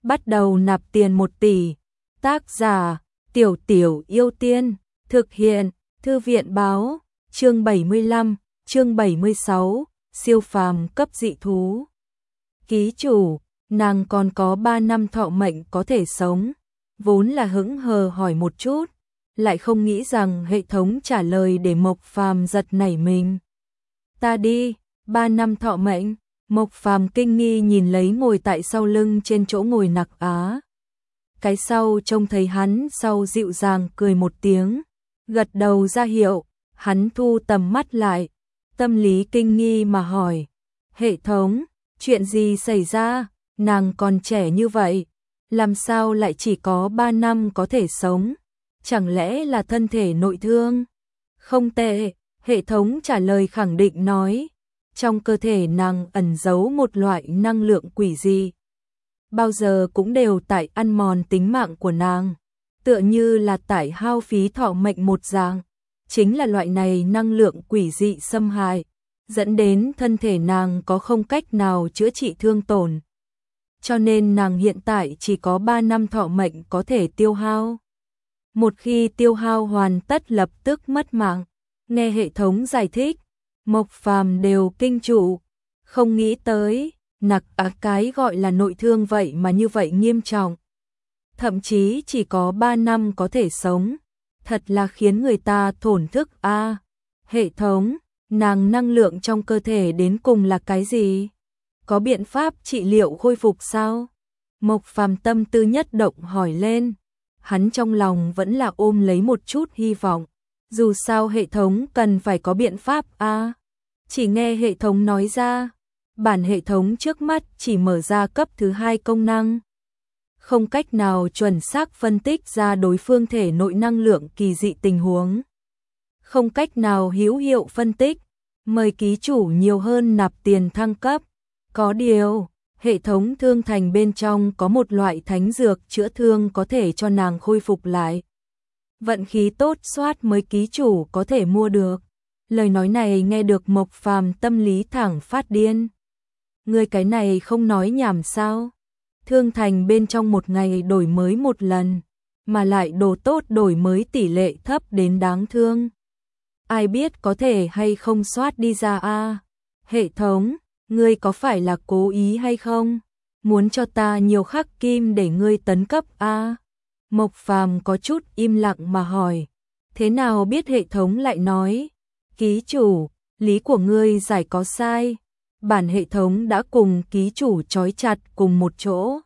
bắt đầu nạp tiền 1 tỷ. Tác giả: Tiểu Tiểu Yêu Tiên. Thực hiện: Thư viện báo. Chương 75, chương 76, siêu phàm cấp dị thú. Ký chủ, nàng còn có 3 năm thọ mệnh có thể sống. Vốn là hững hờ hỏi một chút, lại không nghĩ rằng hệ thống trả lời để Mộc Phàm giật nảy mình. Ta đi, 3 năm thọ mệnh. Mộc Phàm kinh nghi nhìn lấy ngồi tại sau lưng trên chỗ ngồi Nặc Á. Cái sau trông thấy hắn sau dịu dàng cười một tiếng, gật đầu ra hiệu, hắn thu tầm mắt lại, tâm lý kinh nghi mà hỏi: hệ thống, chuyện gì xảy ra, nàng còn trẻ như vậy, làm sao lại chỉ có 3 năm có thể sống, chẳng lẽ là thân thể nội thương? Không tệ, hệ thống trả lời khẳng định nói, trong cơ thể nàng ẩn giấu một loại năng lượng quỷ dị, bao giờ cũng đều tại ăn mòn tính mạng của nàng, tựa như là tại hao phí thọ mệnh một dạng. Chính là loại này năng lượng quỷ dị xâm hại, dẫn đến thân thể nàng có không cách nào chữa trị thương tổn. Cho nên nàng hiện tại chỉ có 3 năm thọ mệnh có thể tiêu hao. Một khi tiêu hao hoàn tất lập tức mất mạng. Nghe hệ thống giải thích, Mộc Phàm đều kinh trụ, không nghĩ tới, Nặc Á cái gọi là nội thương vậy mà như vậy nghiêm trọng. Thậm chí chỉ có 3 năm có thể sống, thật là khiến người ta thổn thức a. Hệ thống, nàng năng lượng trong cơ thể đến cùng là cái gì? Có biện pháp trị liệu khôi phục sao? Mộc Phàm tâm tư nhất động hỏi lên. Hắn trong lòng vẫn là ôm lấy một chút hy vọng. Dù sao hệ thống cần phải có biện pháp a. Chỉ nghe hệ thống nói ra, bản hệ thống trước mắt chỉ mở ra cấp thứ 2 công năng, không cách nào chuẩn xác phân tích ra đối phương thể nội năng lượng kỳ dị tình huống, không cách nào hữu hiệu phân tích, mời ký chủ nhiều hơn nạp tiền thăng cấp. Có điều, hệ thống thương thành bên trong có một loại thánh dược chữa thương có thể cho nàng khôi phục lại. Vận khí tốt soát mới ký chủ có thể mua được. Lời nói này nghe được Mộc Phàm tâm lý thẳng phát điên. Người cái này không nói nhảm sao? Thương thành bên trong một ngày đổi mới một lần, mà lại đồ tốt đổi mới tỷ lệ thấp đến đáng thương. Ai biết có thể hay không soát đi ra a? Hệ thống, ngươi có phải là cố ý hay không? Muốn cho ta nhiều khắc kim để ngươi tấn cấp a? Mộc Phàm có chút im lặng mà hỏi. Thế nào biết hệ thống lại nói, ký chủ, lý của ngươi giải có sai. Bản hệ thống đã cùng ký chủ trói chặt cùng một chỗ.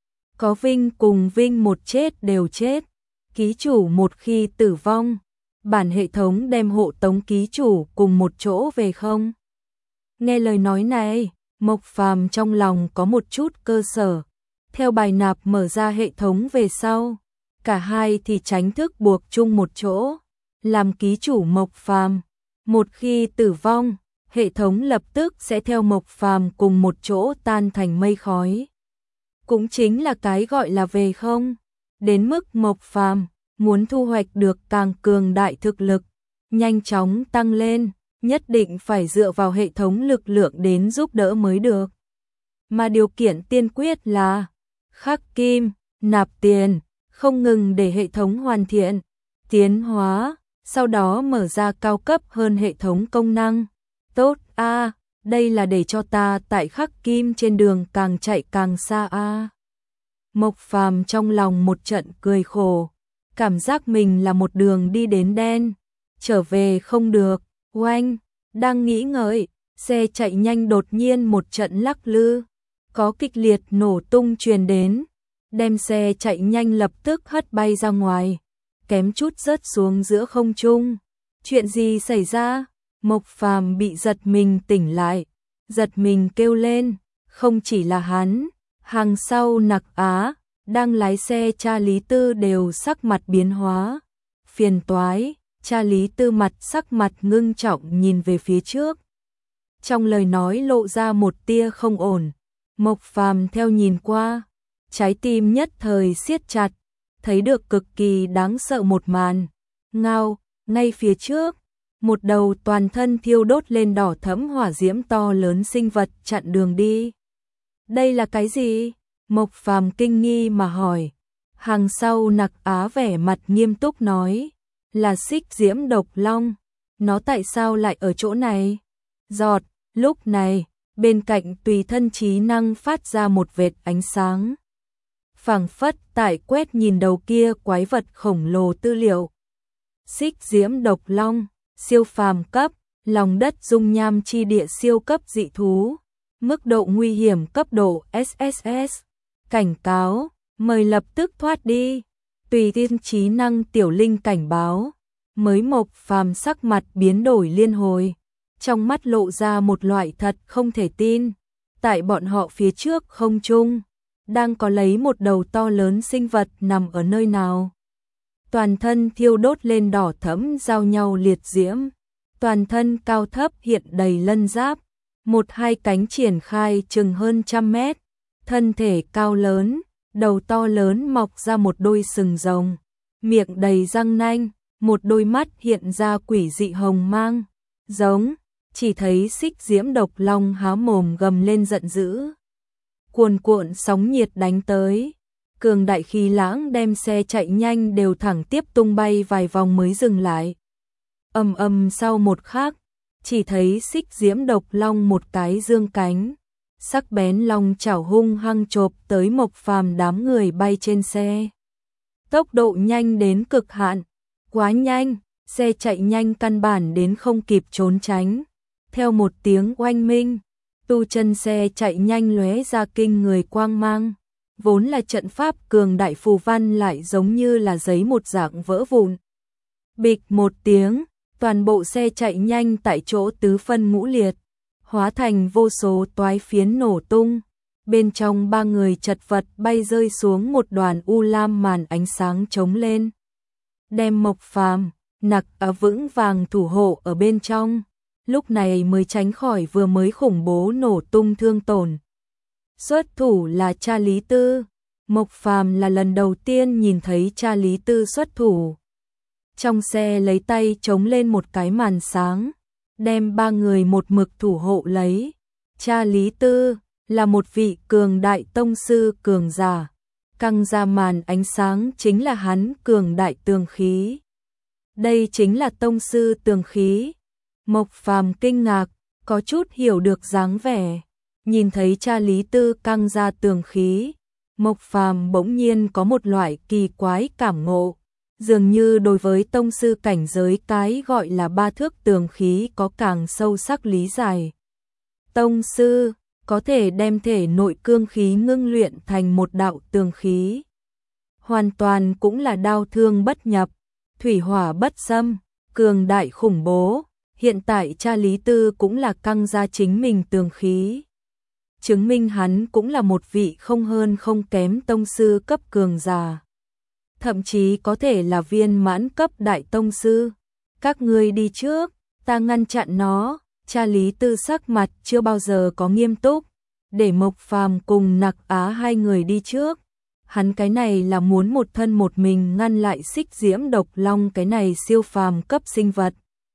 Có vinh cùng vinh một chết đều chết. Ký chủ một khi tử vong, bản hệ thống đem hộ tống ký chủ cùng một chỗ về không? Nghe lời nói này, Mộc Phàm trong lòng có một chút cơ sở. Theo bài nạp mở ra hệ thống về sau, cả hai thì tránh thức buộc chung một chỗ. Làm ký chủ Mộc Phàm, một khi tử vong, hệ thống lập tức sẽ theo Mộc Phàm cùng một chỗ tan thành mây khói. Cũng chính là cái gọi là về không. Đến mức Mộc Phàm muốn thu hoạch được càng cường đại thực lực, nhanh chóng tăng lên, nhất định phải dựa vào hệ thống lực lượng đến giúp đỡ mới được. Mà điều kiện tiên quyết là khắc kim, nạp tiền, không ngừng để hệ thống hoàn thiện, tiến hóa, sau đó mở ra cao cấp hơn hệ thống công năng. Tốt a, đây là để cho ta tại khắc kim trên đường càng chạy càng xa a. Mộc Phàm trong lòng một trận cười khổ, cảm giác mình là một đường đi đến đen, trở về không được. Oanh, đang nghĩ ngợi, xe chạy nhanh đột nhiên một trận lắc lư, có kịch liệt nổ tung truyền đến, đem xe chạy nhanh lập tức hất bay ra ngoài, kém chút rớt xuống giữa không trung. Chuyện gì xảy ra? Mộc Phàm bị giật mình tỉnh lại, giật mình kêu lên, không chỉ là hắn, hàng sau Nặc Á, đang lái xe cha Lý Tư đều sắc mặt biến hóa. Phiền toái, cha Lý Tư mặt sắc mặt ngưng trọng nhìn về phía trước. Trong lời nói lộ ra một tia không ổn. Mộc Phàm theo nhìn qua, trái tim nhất thời siết chặt, thấy được cực kỳ đáng sợ một màn. Ngao, ngay phía trước, một đầu toàn thân thiêu đốt lên đỏ thẫm hỏa diễm to lớn sinh vật chặn đường đi. Đây là cái gì? Mộc Phàm kinh nghi mà hỏi. Hàng sau Nặc Á vẻ mặt nghiêm túc nói, là Xích Diễm Độc Long, nó tại sao lại ở chỗ này? Giọt, lúc này, bên cạnh tùy thân trí năng phát ra một vệt ánh sáng. Phảng phất tại quét nhìn đầu kia quái vật khổng lồ tư liệu. Xích Diễm Độc Long, siêu phàm cấp, lòng đất dung nham chi địa siêu cấp dị thú, mức độ nguy hiểm cấp độ SSS, cảnh cáo, mời lập tức thoát đi. Tùy thiên trí năng tiểu linh cảnh báo, mới Mộc Phàm sắc mặt biến đổi liên hồi, trong mắt lộ ra một loại thật không thể tin. Tại bọn họ phía trước không trung, đang có lấy một đầu to lớn sinh vật nằm ở nơi nào. Toàn thân thiêu đốt lên đỏ thẫm giao nhau liệt diễm, toàn thân cao thấp hiện đầy lân giáp, một hai cánh triển khai chừng hơn 100 mét, thân thể cao lớn, đầu to lớn mọc ra một đôi sừng rồng, miệng đầy răng nanh, một đôi mắt hiện ra quỷ dị hồng mang, giống, chỉ thấy Xích Diễm Độc Long há mồm gầm lên giận dữ. Cuồn cuộn sóng nhiệt đánh tới, cường đại khí lãng đem xe chạy nhanh đều thẳng tiếp tung bay vài vòng mới dừng lại. Ầm ầm sau một khắc, chỉ thấy Xích Diễm Độc Long một cái dương cánh, sắc bén long chảo hung hăng chộp tới Mộc Phàm đám người bay trên xe. Tốc độ nhanh đến cực hạn, quá nhanh, xe chạy nhanh căn bản đến không kịp trốn tránh. Theo một tiếng oanh minh, tu chân xe chạy nhanh lóe ra kinh người quang mang, vốn là trận pháp cường đại phù văn lại giống như là giấy một dạng vỡ vụn. Bịch một tiếng, toàn bộ xe chạy nhanh tại chỗ tứ phân ngũ liệt, hóa thành vô số toái phiến nổ tung. Bên trong ba người chật vật bay rơi xuống một đoàn u lam màn ánh sáng trống lên. Đem Mộc Phàm, Nặc Á vững vàng thủ hộ ở bên trong, lúc này mới tránh khỏi vừa mới khủng bố nổ tung thương tổn. Xuất thủ là cha Lý Tư, Mộc Phàm là lần đầu tiên nhìn thấy cha Lý Tư xuất thủ. Trong xe lấy tay chống lên một cái màn sáng, đem ba người một mực thủ hộ lấy. Cha Lý Tư là một vị cường đại tông sư cường giả, căng ra màn ánh sáng chính là hắn cường đại tường khí. Đây chính là tông sư tường khí. Mộc Phàm kinh ngạc, có chút hiểu được dáng vẻ, nhìn thấy cha Lý Tư căng ra tường khí, Mộc Phàm bỗng nhiên có một loại kỳ quái cảm ngộ, dường như đối với tông sư cảnh giới cái gọi là ba thước tường khí có càng sâu sắc lý giải. Tông sư có thể đem thể nội cương khí ngưng luyện thành một đạo tường khí, hoàn toàn cũng là đao thương bất nhập, thủy hỏa bất xâm, cường đại khủng bố. Hiện tại cha Lý Tư cũng là căng ra chính mình tường khí, chứng minh hắn cũng là một vị không hơn không kém tông sư cấp cường giả, thậm chí có thể là viên mãn cấp đại tông sư. Các ngươi đi trước, ta ngăn chặn nó. Cha Lý Tư sắc mặt chưa bao giờ có nghiêm túc, để Mộc Phàm cùng Nặc Á hai người đi trước. Hắn cái này là muốn một thân một mình ngăn lại Xích Diễm Độc Long cái này siêu phàm cấp sinh vật.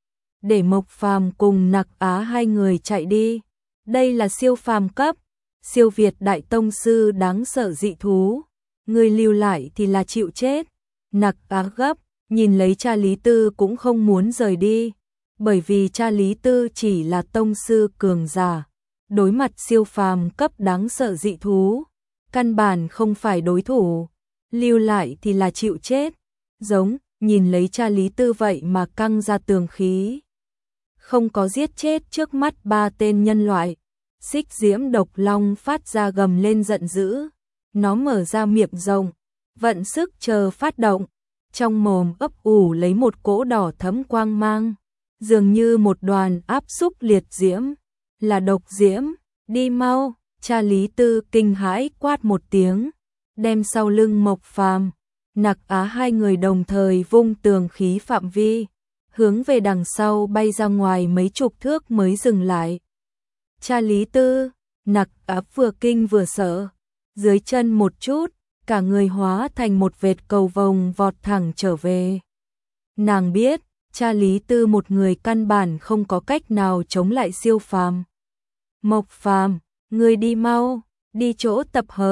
Để Mộc Phàm cùng Nặc Á hai người chạy đi. Đây là siêu phàm cấp, siêu việt đại tông sư đáng sợ dị thú. Người lưu lại thì là chịu chết. Nặc Á gấp, nhìn lấy cha Lý Tư cũng không muốn rời đi. Bởi vì cha Lý Tư chỉ là tông sư cường giả, đối mặt siêu phàm cấp đáng sợ dị thú, căn bản không phải đối thủ. Lưu lại thì là chịu chết. Giống, nhìn lấy cha Lý Tư vậy mà căng ra tường khí, không có giết chết trước mắt ba tên nhân loại. Xích Diễm Độc Long phát ra gầm lên giận dữ, nó mở ra miệng rộng, vận sức chờ phát động, trong mồm ấp ủ lấy một cỗ đỏ thẫm quang mang, dường như một đoàn áp xúc liệt diễm, là độc diễm. Đi mau, cha Lý Tư kinh hãi quát một tiếng, đem sau lưng Mộc Phàm, Nặc Á hai người đồng thời vung tường khí phạm vi, hướng về đằng sau bay ra ngoài mấy chục thước mới dừng lại. Cha Lý Tư, Nặc Á vừa kinh vừa sợ, dưới chân một chút, cả người hóa thành một vệt cầu vồng vọt thẳng trở về. Nàng biết, cha Lý Tư một người căn bản không có cách nào chống lại siêu phàm. Mộc Phàm, ngươi đi mau, đi chỗ tập hợp.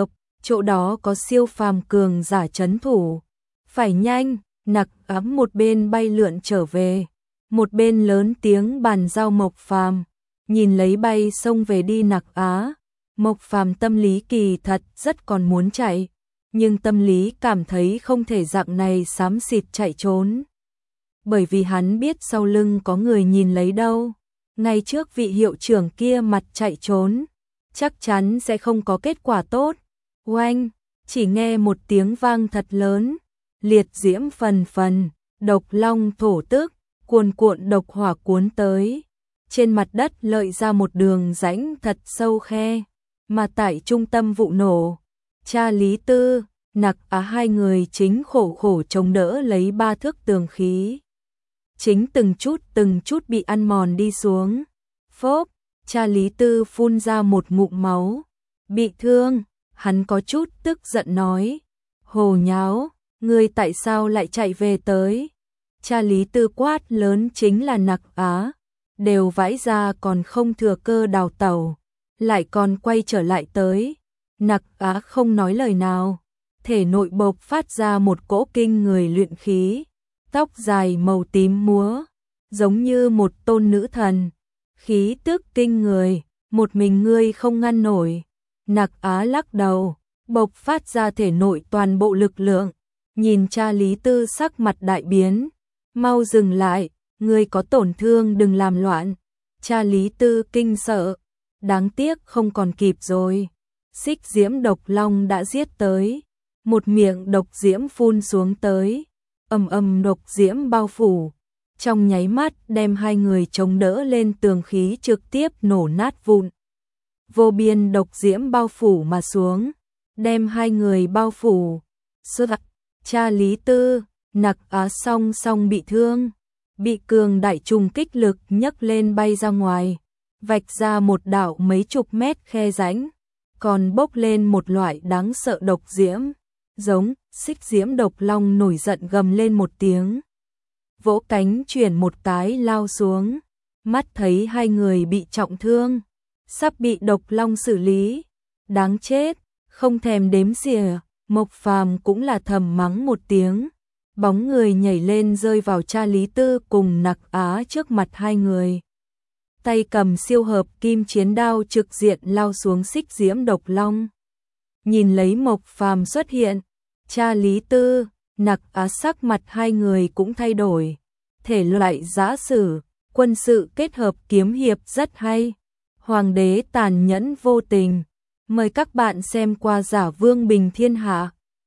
chỗ đó có siêu phàm cường giả trấn thủ. Phải nhanh, Nặc Á một bên bay lượn trở về, một bên lớn tiếng bàn giao Mộc Phàm. Nhìn lấy bay xông về đi Nặc Á, Mộc Phàm tâm lý kỳ thật rất còn muốn chạy, nhưng tâm lý cảm thấy không thể dạng này xám xịt chạy trốn. Bởi vì hắn biết sau lưng có người nhìn lấy đâu, ngay trước vị hiệu trưởng kia mặt chạy trốn, chắc chắn sẽ không có kết quả tốt. Oanh, chỉ nghe một tiếng vang thật lớn, liệt diễm phần phần, độc long thổ tức, cuồn cuộn độc hỏa cuốn tới. Trên mặt đất lợi ra một đường rãnh thật sâu khe, mà tại trung tâm vụ nổ, cha Lý Tư, Nặc Á hai người chính khổ khổ chống đỡ lấy 3 thước tường khí. Chính từng chút bị ăn mòn đi xuống. Phốp, cha Lý Tư phun ra một ngụm máu. Bị thương, hắn có chút tức giận nói. Hồ nháo, ngươi tại sao lại chạy về tới? Cha Lý Tư quát lớn chính là Nặc Á. Đều vãi ra còn không thừa cơ đào tẩu, lại còn quay trở lại tới. Nặc Á không nói lời nào, thể nội bộc phát ra một cỗ kinh người luyện khí, tóc dài màu tím múa, giống như một tôn nữ thần, khí tức kinh người, một mình ngươi không ngăn nổi. Nặc Á lắc đầu, bộc phát ra thể nội toàn bộ lực lượng, nhìn cha Lý Tư sắc mặt đại biến, mau dừng lại, ngươi có tổn thương đừng làm loạn. Cha Lý Tư kinh sợ, đáng tiếc không còn kịp rồi. Xích diễm độc long đã giết tới, một miệng độc diễm phun xuống tới, ầm ầm độc diễm bao phủ, trong nháy mắt đem hai người chống đỡ lên tường khí trực tiếp nổ nát vụn. Vô biên độc diễm bao phủ mà xuống, đem hai người bao phủ. Cha Lý Tư, Nặc Á song song bị thương, bị cường đại trùng kích lực nhấc lên bay ra ngoài, vạch ra một đạo mấy chục mét khe rãnh, còn bốc lên một loại đáng sợ độc diễm, giống xích diễm độc long nổi giận gầm lên một tiếng, vỗ cánh chuyển một cái lao xuống, mắt thấy hai người bị trọng thương, sắp bị độc long xử lý, đáng chết, không thèm đếm xỉa. Mộc Phàm cũng là thầm mắng một tiếng, bóng người nhảy lên rơi vào cha Lý Tư cùng Nặc Á trước mặt hai người. Tay cầm siêu hợp kim chiến đao trực diện lao xuống xích diễm độc long. Nhìn lấy Mộc Phàm xuất hiện, cha Lý Tư, Nặc Á sắc mặt hai người cũng thay đổi. Thể loại giã sử, quân sự kết hợp kiếm hiệp rất hay. Hoàng đế tàn nhẫn vô tình. Mời các bạn xem qua Giả Vương Bình Thiên Hạ.